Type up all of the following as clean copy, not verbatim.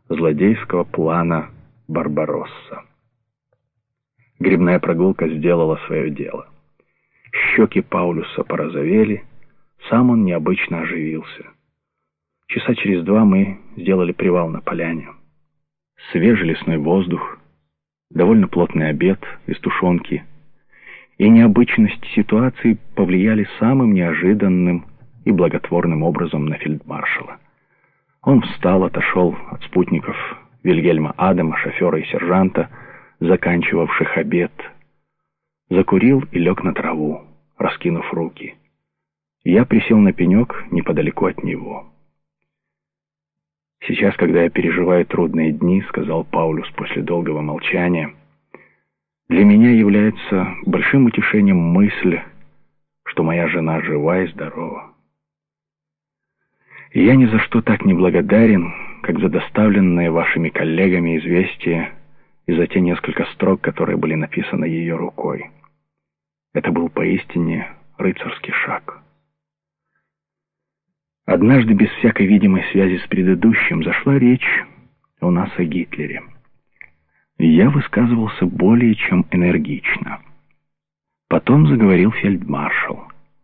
злодейского плана Барбаросса. Грибная прогулка сделала свое дело. Щеки Паулюса порозовели, сам он необычно оживился. Часа через 2 мы сделали привал на поляне. Свежий лесной воздух, довольно плотный обед из тушенки и необычность ситуации повлияли самым неожиданным и благотворным образом на фельдмаршала. Он встал, отошел от спутников Вильгельма Адама, шофера и сержанта, заканчивавших обед, закурил и лег на траву, раскинув руки. Я присел на пенек неподалеку от него. «Сейчас, когда я переживаю трудные дни, — сказал Паулюс после долгого молчания, — для меня является большим утешением мысль, что моя жена жива и здорова. И я ни за что так не благодарен, как за доставленное вашими коллегами известие и за те несколько строк, которые были написаны ее рукой. Это был поистине рыцарский шаг». Однажды, без всякой видимой связи с предыдущим, зашла речь у нас о Гитлере. Я высказывался более чем энергично. Потом заговорил фельдмаршал.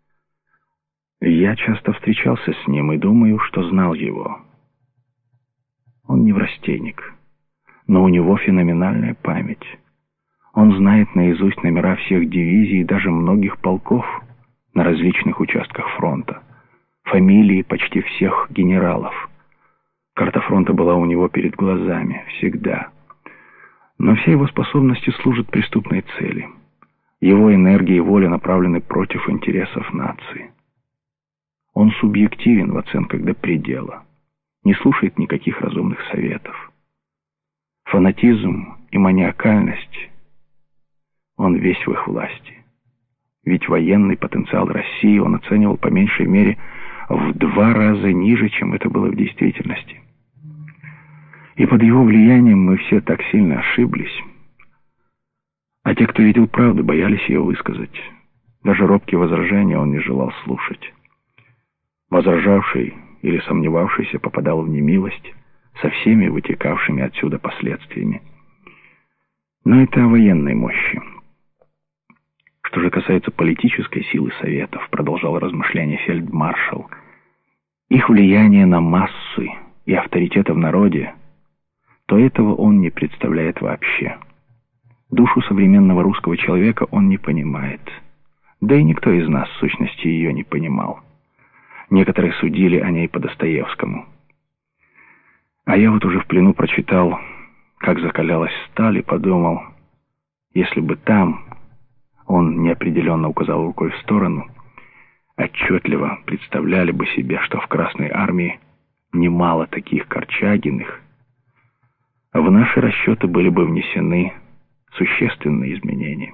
Я часто встречался с ним и думаю, что знал его. Он не врастенник, но у него феноменальная память. Он знает наизусть номера всех дивизий и даже многих полков на различных участках фронта, фамилии почти всех генералов. Карта фронта была у него перед глазами всегда. Но все его способности служат преступной цели. Его энергия и воля направлены против интересов нации. Он субъективен в оценках до предела, не слушает никаких разумных советов. Фанатизм и маниакальность — он весь в их власти. Ведь военный потенциал России он оценивал по меньшей мере в 2 раза ниже, чем это было в действительности. И под его влиянием мы все так сильно ошиблись. А те, кто видел правду, боялись ее высказать. Даже робкие возражения он не желал слушать. Возражавший или сомневавшийся попадал в немилость со всеми вытекавшими отсюда последствиями. Но это о военной мощи. Что же касается политической силы Советов, продолжал размышление фельдмаршал, их влияние на массы и авторитета в народе, то этого он не представляет вообще. Душу современного русского человека он не понимает. Да и никто из нас, в сущности, ее не понимал. Некоторые судили о ней по Достоевскому. А я вот уже в плену прочитал, как закалялась сталь, и подумал, если бы там... Он неопределенно указал рукой в сторону. Отчетливо представляли бы себе, что в Красной армии немало таких Корчагиных. В наши расчеты были бы внесены существенные изменения.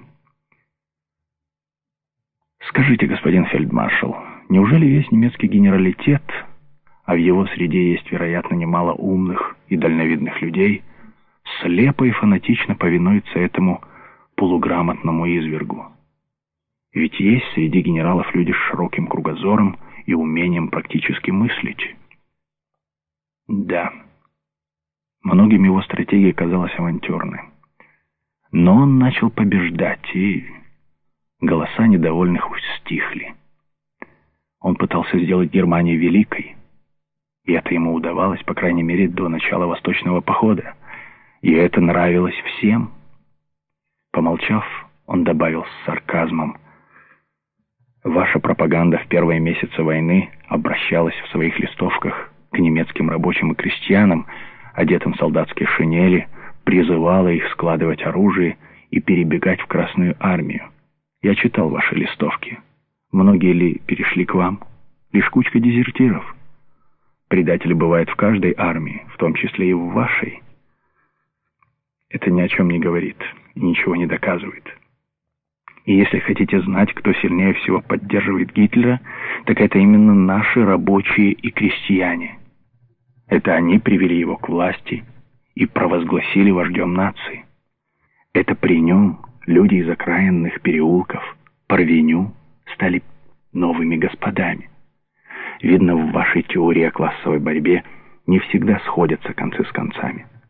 Скажите, господин фельдмаршал, неужели весь немецкий генералитет, а в его среде есть, вероятно, немало умных и дальновидных людей, слепо и фанатично повинуется этому полуграмотному извергу? Ведь есть среди генералов люди с широким кругозором и умением практически мыслить. Да, многим его стратегия казалась авантюрной. Но он начал побеждать, и голоса недовольных стихли. Он пытался сделать Германию великой, и это ему удавалось, по крайней мере, до начала Восточного похода. И это нравилось всем. Помолчав, он добавил с сарказмом: «Ваша пропаганда в первые месяцы войны обращалась в своих листовках к немецким рабочим и крестьянам, одетым в солдатские шинели, призывала их складывать оружие и перебегать в Красную армию. Я читал ваши листовки. Многие ли перешли к вам? Лишь кучка дезертиров. Предатели бывают в каждой армии, в том числе и в вашей». Это ни о чем не говорит и ничего не доказывает. И если хотите знать, кто сильнее всего поддерживает Гитлера, так это именно наши рабочие и крестьяне. Это они привели его к власти и провозгласили вождем нации. Это при нем люди из окраинных переулков, Парвеню, стали новыми господами. Видно, в вашей теории о классовой борьбе не всегда сходятся концы с концами.